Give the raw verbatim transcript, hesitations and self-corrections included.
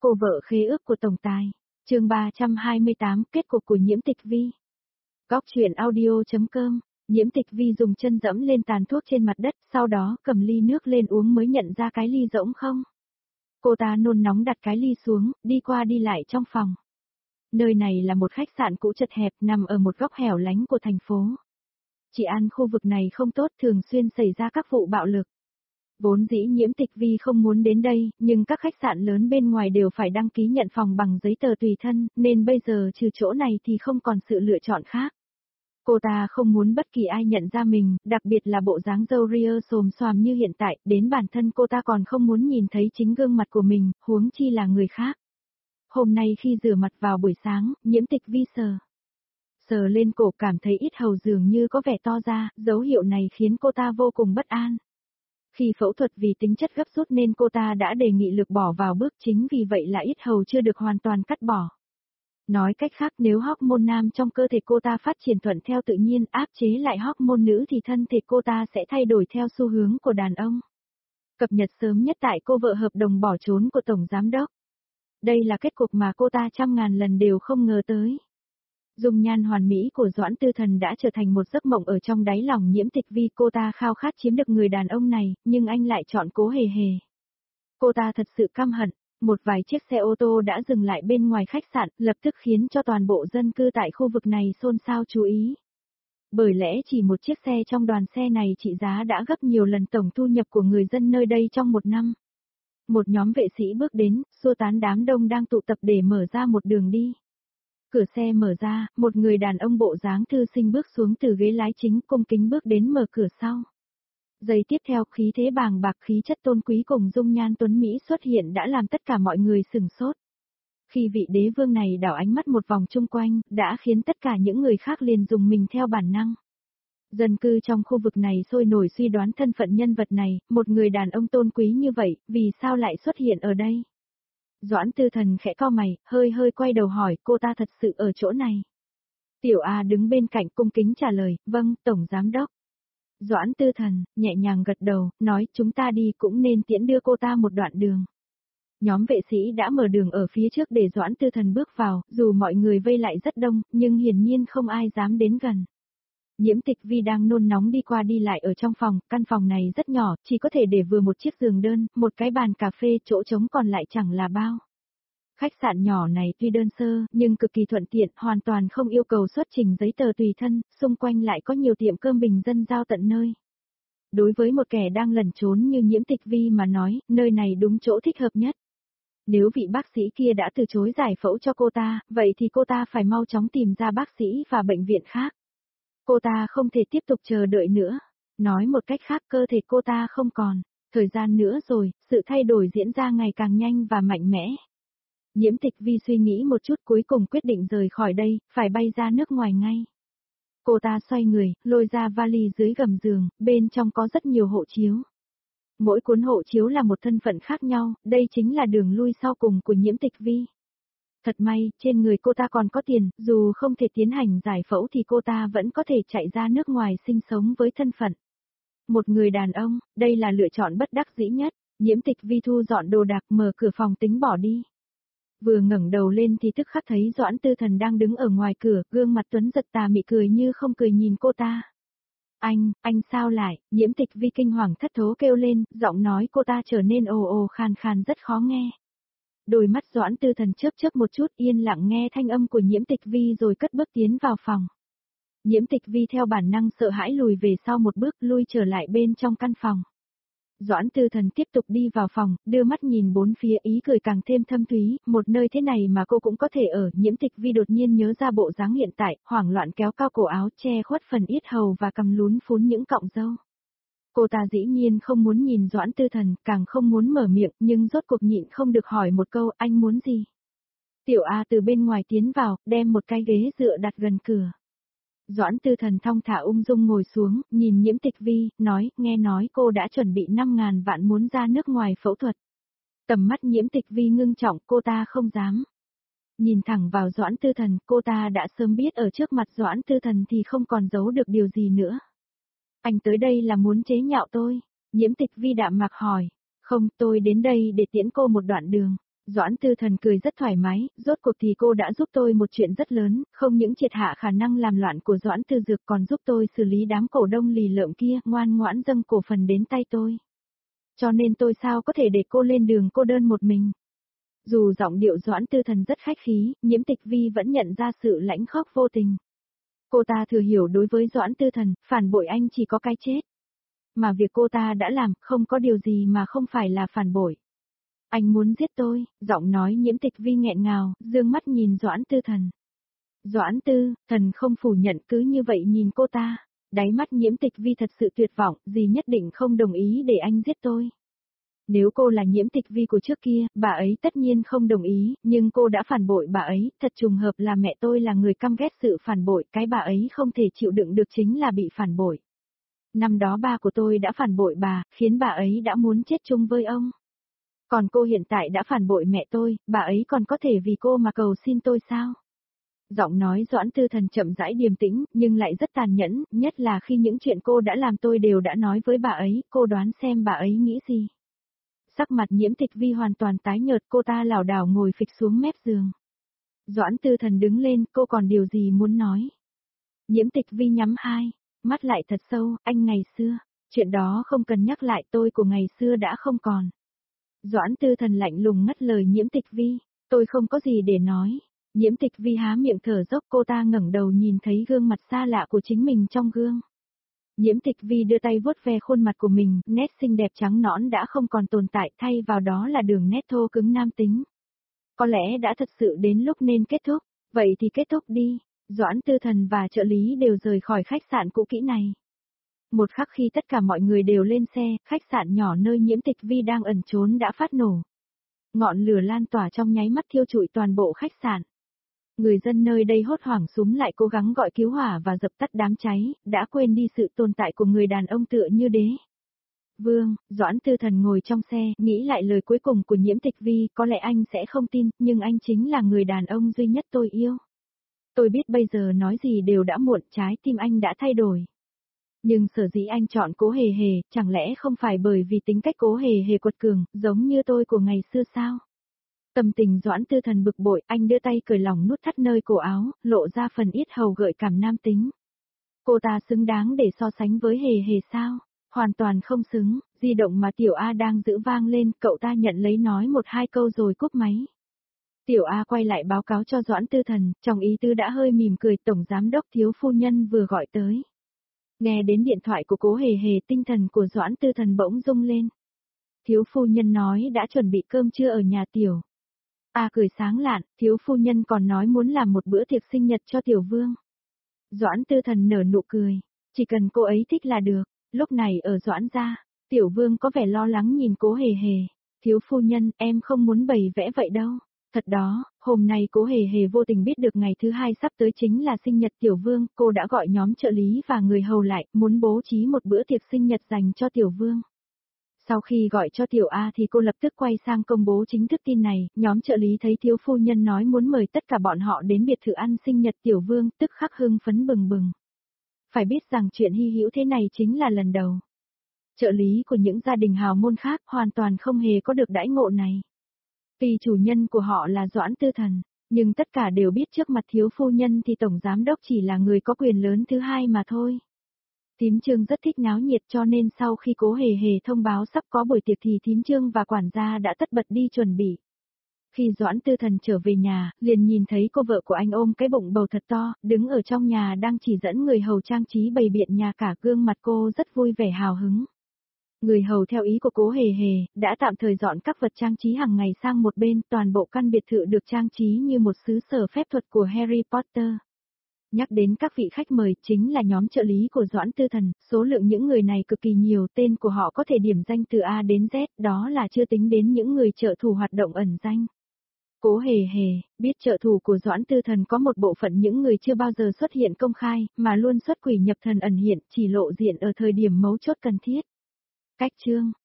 Cô vợ khế ước của tổng tài. Chương ba trăm hai mươi tám, kết cục của Nhiễm Tịch Vi. Góc truyện audio.com. Nhiễm Tịch Vi dùng chân dẫm lên tàn thuốc trên mặt đất, sau đó cầm ly nước lên uống mới nhận ra cái ly rỗng không. Cô ta nôn nóng đặt cái ly xuống, đi qua đi lại trong phòng. Nơi này là một khách sạn cũ chật hẹp nằm ở một góc hẻo lánh của thành phố. Trị an khu vực này không tốt, thường xuyên xảy ra các vụ bạo lực. Vốn dĩ Nhiễm Tịch Vi không muốn đến đây, nhưng các khách sạn lớn bên ngoài đều phải đăng ký nhận phòng bằng giấy tờ tùy thân, nên bây giờ trừ chỗ này thì không còn sự lựa chọn khác. Cô ta không muốn bất kỳ ai nhận ra mình, đặc biệt là bộ dáng râu ria xồm xoàm như hiện tại, đến bản thân cô ta còn không muốn nhìn thấy chính gương mặt của mình, huống chi là người khác. Hôm nay khi rửa mặt vào buổi sáng, Nhiễm Tịch Vi sờ. Sờ lên cổ cảm thấy ít hầu dường như có vẻ to ra, dấu hiệu này khiến cô ta vô cùng bất an. Khi phẫu thuật vì tính chất gấp rút nên cô ta đã đề nghị lược bỏ vào bước chính vì vậy là ít hầu chưa được hoàn toàn cắt bỏ. Nói cách khác nếu hormone nam trong cơ thể cô ta phát triển thuận theo tự nhiên áp chế lại hormone nữ thì thân thể cô ta sẽ thay đổi theo xu hướng của đàn ông. Cập nhật sớm nhất tại cô vợ hợp đồng bỏ trốn của Tổng Giám đốc. Đây là kết cục mà cô ta trăm ngàn lần đều không ngờ tới. Dung nhan hoàn mỹ của Doãn Tư Thần đã trở thành một giấc mộng ở trong đáy lòng Nhiễm Tịch Vi, cô ta khao khát chiếm được người đàn ông này, nhưng anh lại chọn Cố Hề Hề. Cô ta thật sự căm hận, một vài chiếc xe ô tô đã dừng lại bên ngoài khách sạn, lập tức khiến cho toàn bộ dân cư tại khu vực này xôn xao chú ý. Bởi lẽ chỉ một chiếc xe trong đoàn xe này trị giá đã gấp nhiều lần tổng thu nhập của người dân nơi đây trong một năm. Một nhóm vệ sĩ bước đến, xua tán đám đông đang tụ tập để mở ra một đường đi. Cửa xe mở ra, một người đàn ông bộ dáng thư sinh bước xuống từ ghế lái chính cung kính bước đến mở cửa sau. Giây tiếp theo khí thế bàng bạc khí chất tôn quý cùng dung nhan tuấn Mỹ xuất hiện đã làm tất cả mọi người sửng sốt. Khi vị đế vương này đảo ánh mắt một vòng chung quanh, đã khiến tất cả những người khác liền dùng mình theo bản năng. Dân cư trong khu vực này sôi nổi suy đoán thân phận nhân vật này, một người đàn ông tôn quý như vậy, vì sao lại xuất hiện ở đây? Doãn Tư Thần khẽ cau mày, hơi hơi quay đầu hỏi, cô ta thật sự ở chỗ này. Tiểu A đứng bên cạnh cung kính trả lời, vâng, Tổng Giám đốc. Doãn Tư Thần, nhẹ nhàng gật đầu, nói chúng ta đi cũng nên tiễn đưa cô ta một đoạn đường. Nhóm vệ sĩ đã mở đường ở phía trước để Doãn Tư Thần bước vào, dù mọi người vây lại rất đông, nhưng hiển nhiên không ai dám đến gần. Nhiễm Tịch Vi đang nôn nóng đi qua đi lại ở trong phòng, căn phòng này rất nhỏ, chỉ có thể để vừa một chiếc giường đơn, một cái bàn cà phê, chỗ trống còn lại chẳng là bao. Khách sạn nhỏ này tuy đơn sơ, nhưng cực kỳ thuận tiện, hoàn toàn không yêu cầu xuất trình giấy tờ tùy thân, xung quanh lại có nhiều tiệm cơm bình dân giao tận nơi. Đối với một kẻ đang lẩn trốn như Nhiễm Tịch Vi mà nói, nơi này đúng chỗ thích hợp nhất. Nếu vị bác sĩ kia đã từ chối giải phẫu cho cô ta, vậy thì cô ta phải mau chóng tìm ra bác sĩ và bệnh viện khác. Cô ta không thể tiếp tục chờ đợi nữa. Nói một cách khác cơ thể cô ta không còn. Thời gian nữa rồi, sự thay đổi diễn ra ngày càng nhanh và mạnh mẽ. Nhiễm Tịch Vi suy nghĩ một chút cuối cùng quyết định rời khỏi đây, phải bay ra nước ngoài ngay. Cô ta xoay người, lôi ra vali dưới gầm giường, bên trong có rất nhiều hộ chiếu. Mỗi cuốn hộ chiếu là một thân phận khác nhau, đây chính là đường lui sau cùng của Nhiễm Tịch Vi. Thật may, trên người cô ta còn có tiền, dù không thể tiến hành giải phẫu thì cô ta vẫn có thể chạy ra nước ngoài sinh sống với thân phận. Một người đàn ông, đây là lựa chọn bất đắc dĩ nhất, Nhiễm Tịch Vi thu dọn đồ đạc mở cửa phòng tính bỏ đi. Vừa ngẩng đầu lên thì tức khắc thấy Doãn Tư Thần đang đứng ở ngoài cửa, gương mặt tuấn giật tà mị cười như không cười nhìn cô ta. Anh, anh sao lại, Nhiễm Tịch Vi kinh hoàng thất thố kêu lên, giọng nói cô ta trở nên ồ ồ khàn khàn rất khó nghe. Đôi mắt Doãn Tư Thần chớp chớp một chút yên lặng nghe thanh âm của Nhiễm Tịch Vi rồi cất bước tiến vào phòng. Nhiễm Tịch Vi theo bản năng sợ hãi lùi về sau một bước lui trở lại bên trong căn phòng. Doãn Tư Thần tiếp tục đi vào phòng, đưa mắt nhìn bốn phía ý cười càng thêm thâm thúy, một nơi thế này mà cô cũng có thể ở. Nhiễm Tịch Vi đột nhiên nhớ ra bộ dáng hiện tại, hoảng loạn kéo cao cổ áo che khuất phần yết hầu và cầm lún phún những cọng râu. Cô ta dĩ nhiên không muốn nhìn Doãn Tư Thần, càng không muốn mở miệng, nhưng rốt cuộc nhịn không được hỏi một câu, anh muốn gì? Tiểu A từ bên ngoài tiến vào, đem một cái ghế dựa đặt gần cửa. Doãn Tư Thần thong thả ung dung ngồi xuống, nhìn Nhiễm Tịch Vi, nói, nghe nói cô đã chuẩn bị năm ngàn vạn muốn ra nước ngoài phẫu thuật. Tầm mắt Nhiễm Tịch Vi ngưng trọng, cô ta không dám. Nhìn thẳng vào Doãn Tư Thần, cô ta đã sớm biết ở trước mặt Doãn Tư Thần thì không còn giấu được điều gì nữa. Anh tới đây là muốn chế nhạo tôi? Nhiễm Tịch Vi đạm mạc hỏi. Không, tôi đến đây để tiễn cô một đoạn đường. Doãn Tư Thần cười rất thoải mái, rốt cuộc thì cô đã giúp tôi một chuyện rất lớn, không những triệt hạ khả năng làm loạn của Doãn Tư Dược còn giúp tôi xử lý đám cổ đông lì lợm kia, ngoan ngoãn dâng cổ phần đến tay tôi. Cho nên tôi sao có thể để cô lên đường cô đơn một mình. Dù giọng điệu Doãn Tư Thần rất khách khí, Nhiễm Tịch Vi vẫn nhận ra sự lãnh khóc vô tình. Cô ta thừa hiểu đối với Doãn Tư Thần, phản bội anh chỉ có cái chết. Mà việc cô ta đã làm, không có điều gì mà không phải là phản bội. Anh muốn giết tôi, giọng nói Nhiễm Tịch Vi nghẹn ngào, dương mắt nhìn Doãn Tư Thần. Doãn Tư, Thần không phủ nhận cứ như vậy nhìn cô ta. Đáy mắt Nhiễm Tịch Vi thật sự tuyệt vọng, gì nhất định không đồng ý để anh giết tôi. Nếu cô là Nhiễm Tịch Vi của trước kia, bà ấy tất nhiên không đồng ý, nhưng cô đã phản bội bà ấy, thật trùng hợp là mẹ tôi là người căm ghét sự phản bội, cái bà ấy không thể chịu đựng được chính là bị phản bội. Năm đó ba của tôi đã phản bội bà, khiến bà ấy đã muốn chết chung với ông. Còn cô hiện tại đã phản bội mẹ tôi, bà ấy còn có thể vì cô mà cầu xin tôi sao? Giọng nói Doãn Tư Thần chậm rãi điềm tĩnh, nhưng lại rất tàn nhẫn, nhất là khi những chuyện cô đã làm tôi đều đã nói với bà ấy, cô đoán xem bà ấy nghĩ gì. Sắc mặt Nhiễm Tịch Vi hoàn toàn tái nhợt, cô ta lảo đảo ngồi phịch xuống mép giường. Doãn Tư Thần đứng lên, cô còn điều gì muốn nói? Nhiễm Tịch Vi nhắm hai, mắt lại thật sâu, anh ngày xưa, chuyện đó không cần nhắc lại, tôi của ngày xưa đã không còn. Doãn Tư Thần lạnh lùng ngắt lời Nhiễm Tịch Vi, tôi không có gì để nói. Nhiễm Tịch Vi há miệng thở dốc, cô ta ngẩng đầu nhìn thấy gương mặt xa lạ của chính mình trong gương. Nhiễm Tịch Vi đưa tay vuốt ve khuôn mặt của mình, nét xinh đẹp trắng nõn đã không còn tồn tại, thay vào đó là đường nét thô cứng nam tính. Có lẽ đã thật sự đến lúc nên kết thúc, vậy thì kết thúc đi. Doãn Tư Thần và trợ lý đều rời khỏi khách sạn cũ kỹ này. Một khắc khi tất cả mọi người đều lên xe, khách sạn nhỏ nơi Nhiễm Tịch Vi đang ẩn trốn đã phát nổ. Ngọn lửa lan tỏa trong nháy mắt thiêu trụi toàn bộ khách sạn. Người dân nơi đây hốt hoảng xúm lại cố gắng gọi cứu hỏa và dập tắt đám cháy, đã quên đi sự tồn tại của người đàn ông tựa như đế. Vương, Doãn Tư Thần ngồi trong xe, nghĩ lại lời cuối cùng của Nhiễm Tịch Vi, có lẽ anh sẽ không tin, nhưng anh chính là người đàn ông duy nhất tôi yêu. Tôi biết bây giờ nói gì đều đã muộn, trái tim anh đã thay đổi. Nhưng sở dĩ anh chọn Cố Hề Hề, chẳng lẽ không phải bởi vì tính cách Cố Hề Hề quật cường, giống như tôi của ngày xưa sao? Tâm tình Doãn Tư Thần bực bội, anh đưa tay cởi lỏng nút thắt nơi cổ áo, lộ ra phần yết hầu gợi cảm nam tính. Cô ta xứng đáng để so sánh với Hề Hề sao? Hoàn toàn không xứng, di động mà Tiểu A đang giữ vang lên, cậu ta nhận lấy nói một hai câu rồi cúp máy. Tiểu A quay lại báo cáo cho Doãn Tư Thần, trong ý tứ đã hơi mỉm cười, tổng giám đốc Thiếu phu nhân vừa gọi tới. Nghe đến điện thoại của Cố Hề Hề, tinh thần của Doãn Tư Thần bỗng rung lên. Thiếu phu nhân nói đã chuẩn bị cơm trưa ở nhà Tiểu A cười sáng lạn, thiếu phu nhân còn nói muốn làm một bữa tiệc sinh nhật cho Tiểu Vương. Doãn Tư Thần nở nụ cười, chỉ cần cô ấy thích là được. Lúc này ở Doãn gia, Tiểu Vương có vẻ lo lắng nhìn Cố Hề Hề. Thiếu phu nhân, em không muốn bày vẽ vậy đâu. Thật đó, hôm nay Cố Hề Hề vô tình biết được ngày thứ hai sắp tới chính là sinh nhật Tiểu Vương, cô đã gọi nhóm trợ lý và người hầu lại, muốn bố trí một bữa tiệc sinh nhật dành cho Tiểu Vương. Sau khi gọi cho Tiểu A thì cô lập tức quay sang công bố chính thức tin này, nhóm trợ lý thấy thiếu phu nhân nói muốn mời tất cả bọn họ đến biệt thự ăn sinh nhật Tiểu Vương, tức khắc hưng phấn bừng bừng. Phải biết rằng chuyện hy hữu thế này chính là lần đầu. Trợ lý của những gia đình hào môn khác hoàn toàn không hề có được đãi ngộ này. Vì chủ nhân của họ là Doãn Tư Thần, nhưng tất cả đều biết trước mặt thiếu phu nhân thì tổng giám đốc chỉ là người có quyền lớn thứ hai mà thôi. Thím Trương rất thích náo nhiệt cho nên sau khi Cố Hề Hề thông báo sắp có buổi tiệc thì thím Trương và quản gia đã tất bật đi chuẩn bị. Khi Doãn Tư Thần trở về nhà, liền nhìn thấy cô vợ của anh ôm cái bụng bầu thật to, đứng ở trong nhà đang chỉ dẫn người hầu trang trí bày biện nhà, cả gương mặt cô rất vui vẻ hào hứng. Người hầu theo ý của Cố Hề Hề, đã tạm thời dọn các vật trang trí hàng ngày sang một bên, toàn bộ căn biệt thự được trang trí như một xứ sở phép thuật của Harry Potter. Nhắc đến các vị khách mời chính là nhóm trợ lý của Doãn Tư Thần, số lượng những người này cực kỳ nhiều, tên của họ có thể điểm danh từ A đến Z, đó là chưa tính đến những người trợ thủ hoạt động ẩn danh. Cố Hề Hề, biết trợ thủ của Doãn Tư Thần có một bộ phận những người chưa bao giờ xuất hiện công khai, mà luôn xuất quỷ nhập thần ẩn hiện, chỉ lộ diện ở thời điểm mấu chốt cần thiết. Cách chương